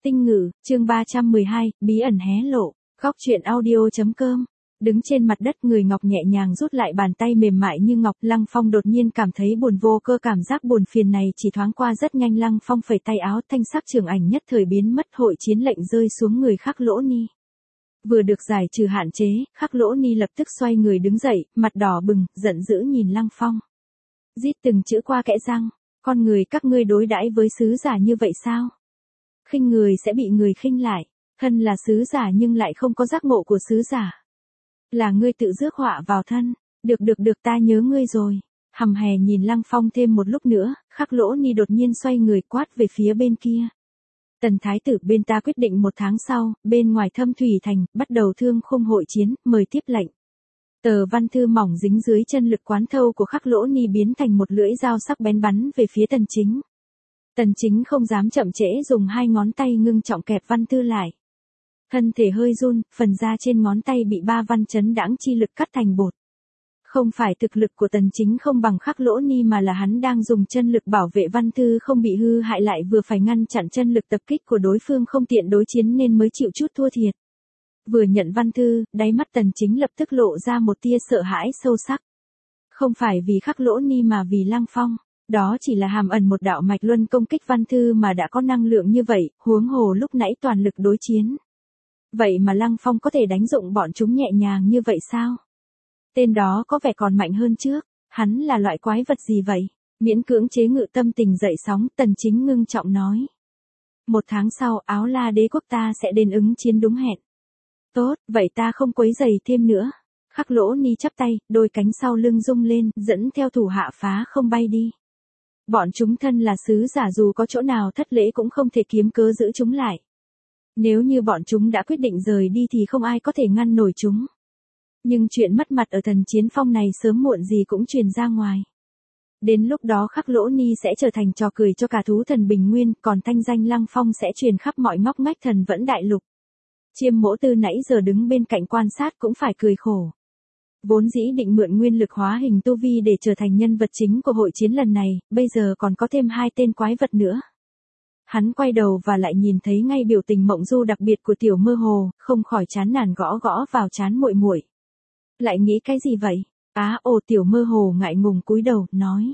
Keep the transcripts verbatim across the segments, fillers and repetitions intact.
Tinh ngữ, chương ba trăm mười hai, bí ẩn hé lộ, góc truyện audio.com. Đứng trên mặt đất, người Ngọc nhẹ nhàng rút lại bàn tay mềm mại như ngọc. Lăng Phong đột nhiên cảm thấy buồn vô cơ, cảm giác buồn phiền này chỉ thoáng qua rất nhanh. Lăng Phong phẩy tay áo, thanh sắc trường ảnh nhất thời biến mất, hội chiến lệnh rơi xuống người Khắc Lỗ Ni. Vừa được giải trừ hạn chế, Khắc Lỗ Ni lập tức xoay người đứng dậy, mặt đỏ bừng, giận dữ nhìn Lăng Phong. Rít từng chữ qua kẽ răng, con người các ngươi đối đãi với sứ giả như vậy sao? Khinh người sẽ bị người khinh lại, thân là sứ giả nhưng lại không có giác ngộ của sứ giả. Là ngươi tự rước họa vào thân, được được được ta nhớ ngươi rồi. Hầm hè nhìn Lăng Phong thêm một lúc nữa, Khắc Lỗ Ni đột nhiên xoay người quát về phía bên kia. Tần thái tử bên ta quyết định một tháng sau, bên ngoài Thâm Thủy Thành, bắt đầu thương khung hội chiến, mời tiếp lệnh. Tờ văn thư mỏng dính dưới chân lực quán thâu của Khắc Lỗ Ni biến thành một lưỡi dao sắc bén bắn về phía Tần Chính. Tần Chính không dám chậm trễ, dùng hai ngón tay ngưng trọng kẹp văn thư lại. Thân thể hơi run, phần da trên ngón tay bị ba văn chấn đãng chi lực cắt thành bột. Không phải thực lực của Tần Chính không bằng Khắc Lỗ Ni, mà là hắn đang dùng chân lực bảo vệ văn thư không bị hư hại, lại vừa phải ngăn chặn chân lực tập kích của đối phương không tiện đối chiến nên mới chịu chút thua thiệt. Vừa nhận văn thư, đáy mắt Tần Chính lập tức lộ ra một tia sợ hãi sâu sắc. Không phải vì Khắc Lỗ Ni mà vì Lăng Phong. Đó chỉ là hàm ẩn một đạo mạch luân công kích văn thư mà đã có năng lượng như vậy, huống hồ lúc nãy toàn lực đối chiến. Vậy mà Lăng Phong có thể đánh dụng bọn chúng nhẹ nhàng như vậy sao? Tên đó có vẻ còn mạnh hơn trước, hắn là loại quái vật gì vậy? Miễn cưỡng chế ngự tâm tình dậy sóng, Tần Chính ngưng trọng nói. Một tháng sau, Áo La đế quốc ta sẽ đến ứng chiến đúng hẹn. Tốt, vậy ta không quấy rầy thêm nữa. Khắc Lỗ Ni chắp tay, đôi cánh sau lưng rung lên, dẫn theo thủ hạ phá không bay đi. Bọn chúng thân là sứ giả, dù có chỗ nào thất lễ cũng không thể kiếm cớ giữ chúng lại. Nếu như bọn chúng đã quyết định rời đi thì không ai có thể ngăn nổi chúng. Nhưng chuyện mất mặt ở Thần Chiến Phong này sớm muộn gì cũng truyền ra ngoài. Đến lúc đó Khắc Lỗ Ni sẽ trở thành trò cười cho cả thú thần Bình Nguyên, còn thanh danh Lăng Phong sẽ truyền khắp mọi ngóc ngách Thần Vẫn Đại Lục. Chiêm Mỗ Tư nãy giờ đứng bên cạnh quan sát cũng phải cười khổ. Vốn dĩ định mượn nguyên lực hóa hình tu vi để trở thành nhân vật chính của hội chiến lần này, bây giờ còn có thêm hai tên quái vật nữa. Hắn quay đầu và lại nhìn thấy ngay biểu tình mộng du đặc biệt của Tiểu Mơ Hồ, không khỏi chán nản gõ gõ vào trán muội muội. Lại nghĩ cái gì vậy? Á ồ, Tiểu Mơ Hồ ngại ngùng cúi đầu, nói.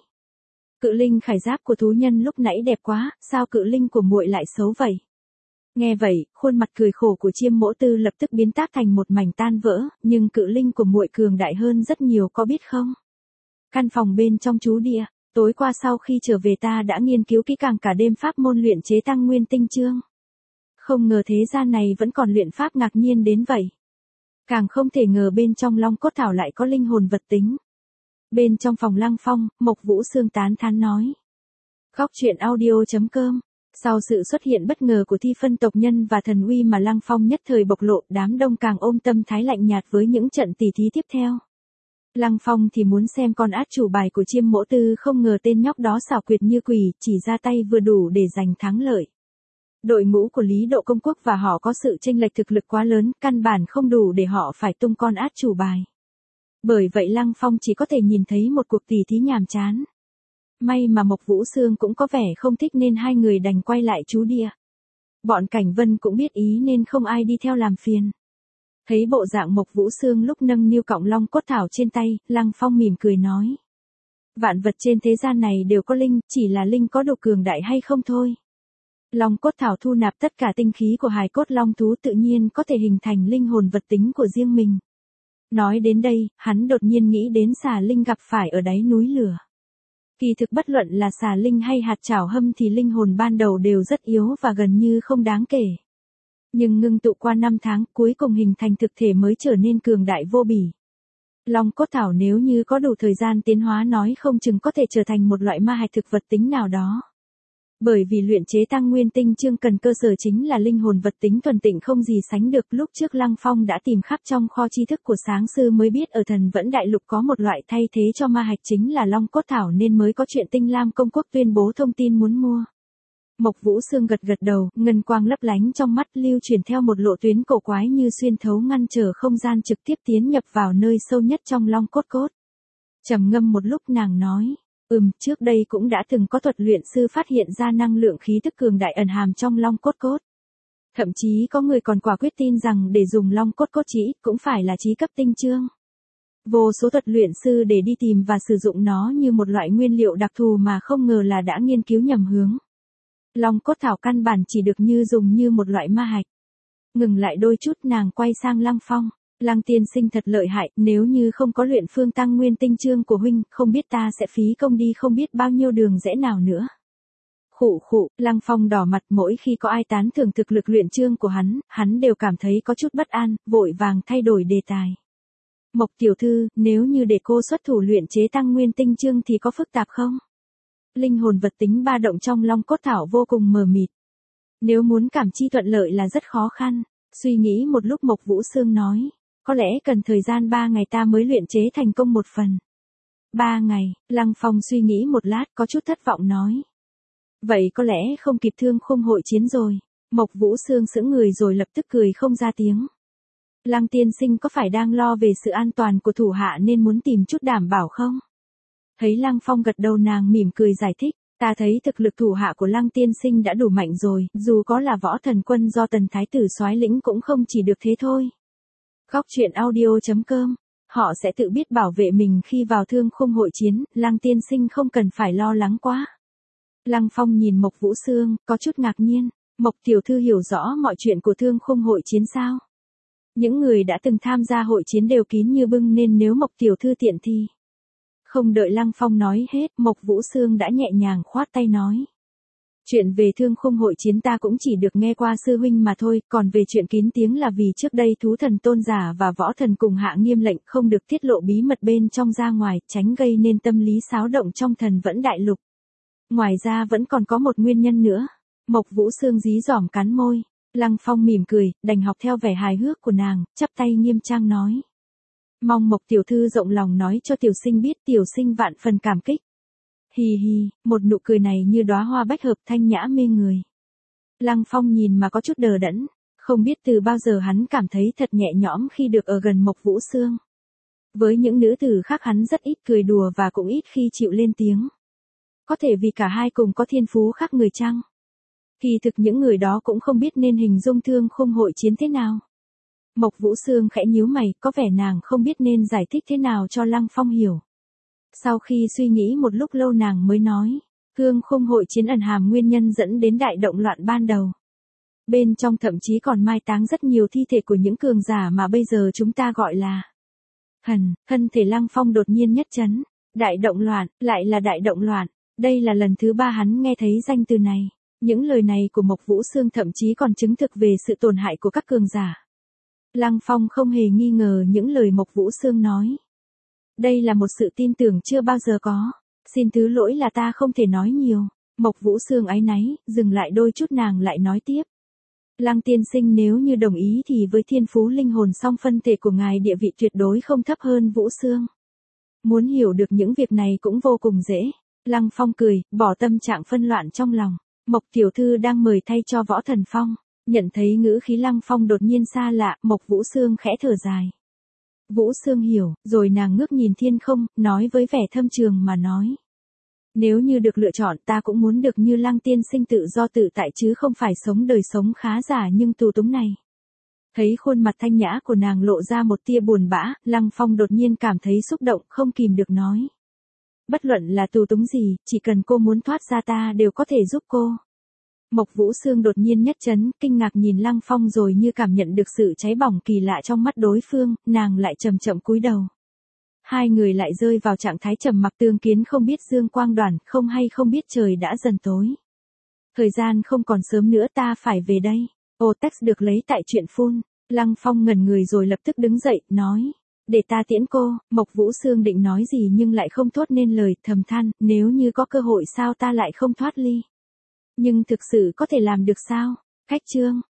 Cự linh khải giáp của thú nhân lúc nãy đẹp quá, sao cự linh của muội lại xấu vậy? Nghe vậy, khuôn mặt cười khổ của Chiêm Mỗ Tư lập tức biến tác thành một mảnh tan vỡ, nhưng cự linh của muội cường đại hơn rất nhiều, có biết không? Căn phòng bên trong chú địa, tối qua sau khi trở về ta đã nghiên cứu kỹ càng cả đêm pháp môn luyện chế Tăng Nguyên Tinh Chương. Không ngờ thế gian này vẫn còn luyện pháp ngạc nhiên đến vậy. Càng không thể ngờ bên trong Long Cốt Thảo lại có linh hồn vật tính. Bên trong phòng Lăng Phong, Mộc Vũ Sương tán thán nói. Góc truyện audio.com. Sau sự xuất hiện bất ngờ của thi phân tộc nhân và thần uy mà Lăng Phong nhất thời bộc lộ, đám đông càng ôm tâm thái lạnh nhạt với những trận tỉ thí tiếp theo. Lăng Phong thì muốn xem con át chủ bài của Chiêm Mỗ Tư, không ngờ tên nhóc đó xảo quyệt như quỷ, chỉ ra tay vừa đủ để giành thắng lợi. Đội ngũ của Lý Độ Công Quốc và họ có sự chênh lệch thực lực quá lớn, căn bản không đủ để họ phải tung con át chủ bài. Bởi vậy Lăng Phong chỉ có thể nhìn thấy một cuộc tỉ thí nhàm chán. May mà Mộc Vũ Sương cũng có vẻ không thích nên hai người đành quay lại trú địa. Bọn Cảnh Vân cũng biết ý nên không ai đi theo làm phiền. Thấy bộ dạng Mộc Vũ Sương lúc nâng niu cọng Long Cốt Thảo trên tay, Lăng Phong mỉm cười nói. Vạn vật trên thế gian này đều có linh, chỉ là linh có độ cường đại hay không thôi. Long Cốt Thảo thu nạp tất cả tinh khí của hài cốt long thú, tự nhiên có thể hình thành linh hồn vật tính của riêng mình. Nói đến đây, hắn đột nhiên nghĩ đến xà linh gặp phải ở đáy núi lửa. Kỳ thực bất luận là xà linh hay hạt chảo hâm thì linh hồn ban đầu đều rất yếu và gần như không đáng kể. Nhưng ngưng tụ qua năm tháng, cuối cùng hình thành thực thể mới trở nên cường đại vô bỉ. Long Cốt Thảo nếu như có đủ thời gian tiến hóa nói không chừng có thể trở thành một loại ma hạch thực vật tính nào đó. Bởi vì luyện chế Tăng Nguyên Tinh Chương cần cơ sở chính là linh hồn vật tính thuần tịnh không gì sánh được. Lúc trước Lăng Phong đã tìm khắp trong kho tri thức của Sáng Sư mới biết ở Thần Vẫn Đại Lục có một loại thay thế cho ma hạch chính là Long Cốt Thảo, nên mới có chuyện Tinh Lam Công Quốc tuyên bố thông tin muốn mua. Mộc Vũ Sương gật gật đầu, ngân quang lấp lánh trong mắt, lưu chuyển theo một lộ tuyến cổ quái như xuyên thấu ngăn trở không gian, trực tiếp tiến nhập vào nơi sâu nhất trong Long Cốt Cốt. Trầm ngâm một lúc nàng nói. Ừm, trước đây cũng đã từng có thuật luyện sư phát hiện ra năng lượng khí tức cường đại ẩn hàm trong Long Cốt Cốt. Thậm chí có người còn quả quyết tin rằng để dùng long cốt cốt chỉ cũng phải là chí cấp tinh chương. Vô số thuật luyện sư để đi tìm và sử dụng nó như một loại nguyên liệu đặc thù mà không ngờ là đã nghiên cứu nhầm hướng. Long cốt thảo căn bản chỉ được như dùng như một loại ma hạch. Ngừng lại đôi chút nàng quay sang Lăng Phong. Lăng tiên sinh thật lợi hại, nếu như không có luyện phương tăng nguyên tinh chương của huynh, không biết ta sẽ phí công đi không biết bao nhiêu đường rẽ nào nữa. Khụ khụ, Lăng Phong đỏ mặt mỗi khi có ai tán thưởng thực lực luyện chương của hắn, hắn đều cảm thấy có chút bất an, vội vàng thay đổi đề tài. Mộc tiểu thư, nếu như để cô xuất thủ luyện chế tăng nguyên tinh chương thì có phức tạp không? Linh hồn vật tính ba động trong long cốt thảo vô cùng mờ mịt. Nếu muốn cảm chi thuận lợi là rất khó khăn. Suy nghĩ một lúc Mộc Vũ Sương nói, có lẽ cần thời gian ba ngày ta mới luyện chế thành công một phần. Ba ngày, Lăng Phong suy nghĩ một lát có chút thất vọng nói. Vậy có lẽ không kịp Thương Khung hội chiến rồi. Mộc Vũ Sương sững người rồi lập tức cười không ra tiếng. Lăng tiên sinh có phải đang lo về sự an toàn của thủ hạ nên muốn tìm chút đảm bảo không? Thấy Lăng Phong gật đầu nàng mỉm cười giải thích, ta thấy thực lực thủ hạ của Lăng tiên sinh đã đủ mạnh rồi, dù có là võ thần quân do Tần Thái tử soái lĩnh cũng không chỉ được thế thôi. Góc truyện audio chấm com, họ sẽ tự biết bảo vệ mình khi vào Thương Khung hội chiến, Lăng tiên sinh không cần phải lo lắng quá. Lăng Phong nhìn Mộc Vũ Sương, có chút ngạc nhiên, Mộc tiểu thư hiểu rõ mọi chuyện của Thương Khung hội chiến sao? Những người đã từng tham gia hội chiến đều kín như bưng nên nếu Mộc tiểu thư tiện thì... Không đợi Lăng Phong nói hết, Mộc Vũ Sương đã nhẹ nhàng khoát tay nói. Chuyện về Thương Khung hội chiến ta cũng chỉ được nghe qua sư huynh mà thôi, còn về chuyện kín tiếng là vì trước đây thú thần tôn giả và võ thần cùng hạ nghiêm lệnh không được tiết lộ bí mật bên trong ra ngoài, tránh gây nên tâm lý xáo động trong thần vẫn đại lục. Ngoài ra vẫn còn có một nguyên nhân nữa. Mộc Vũ Sương dí dỏm cắn môi. Lăng Phong mỉm cười, đành học theo vẻ hài hước của nàng, chắp tay nghiêm trang nói. Mong Mộc tiểu thư rộng lòng nói cho tiểu sinh biết, tiểu sinh vạn phần cảm kích. Hì hì, một nụ cười này như đóa hoa bách hợp thanh nhã mê người. Lăng Phong nhìn mà có chút đờ đẫn, không biết từ bao giờ hắn cảm thấy thật nhẹ nhõm khi được ở gần Mộc Vũ Sương. Với những nữ tử khác hắn rất ít cười đùa và cũng ít khi chịu lên tiếng. Có thể vì cả hai cùng có thiên phú khác người chăng? Kỳ thực những người đó cũng không biết nên hình dung Thương Khung hội chiến thế nào. Mộc Vũ Sương khẽ nhíu mày, có vẻ nàng không biết nên giải thích thế nào cho Lăng Phong hiểu. Sau khi suy nghĩ một lúc lâu nàng mới nói, Thương Khung hội chiến ẩn hàm nguyên nhân dẫn đến đại động loạn ban đầu. Bên trong thậm chí còn mai táng rất nhiều thi thể của những cường giả mà bây giờ chúng ta gọi là thần. Thân thể Lăng Phong đột nhiên nhất chấn. Đại động loạn, lại là đại động loạn. Đây là lần thứ ba hắn nghe thấy danh từ này. Những lời này của Mộc Vũ Sương thậm chí còn chứng thực về sự tổn hại của các cường giả. Lăng Phong không hề nghi ngờ những lời Mộc Vũ Sương nói. Đây là một sự tin tưởng chưa bao giờ có. Xin thứ lỗi là ta không thể nói nhiều. Mộc Vũ Sương áy náy, dừng lại đôi chút nàng lại nói tiếp. Lăng tiên sinh nếu như đồng ý thì với thiên phú linh hồn song phân thể của ngài địa vị tuyệt đối không thấp hơn Vũ Sương. Muốn hiểu được những việc này cũng vô cùng dễ. Lăng Phong cười, bỏ tâm trạng phân loạn trong lòng. Mộc tiểu thư đang mời thay cho Võ Thần Phong. Nhận thấy ngữ khí Lăng Phong đột nhiên xa lạ, Mộc Vũ Sương khẽ thở dài. Vũ Sương hiểu, rồi nàng ngước nhìn thiên không, nói với vẻ thâm trường mà nói. Nếu như được lựa chọn ta cũng muốn được như Lăng tiên sinh tự do tự tại chứ không phải sống đời sống khá giả nhưng tù túng này. Thấy khuôn mặt thanh nhã của nàng lộ ra một tia buồn bã, Lăng Phong đột nhiên cảm thấy xúc động không kìm được nói. Bất luận là tù túng gì, chỉ cần cô muốn thoát ra ta đều có thể giúp cô. Mộc Vũ Sương đột nhiên nhất chấn, kinh ngạc nhìn Lăng Phong rồi như cảm nhận được sự cháy bỏng kỳ lạ trong mắt đối phương, nàng lại chậm chậm cúi đầu. Hai người lại rơi vào trạng thái trầm mặc tương kiến không biết dương quang đoàn, không hay không biết trời đã dần tối. Thời gian không còn sớm nữa ta phải về đây. Ô text được lấy tại truyện phun. Lăng Phong ngẩn người rồi lập tức đứng dậy, nói. Để ta tiễn cô. Mộc Vũ Sương định nói gì nhưng lại không thốt nên lời, thầm than, nếu như có cơ hội sao ta lại không thoát ly. Nhưng thực sự có thể làm được sao? Cách chương.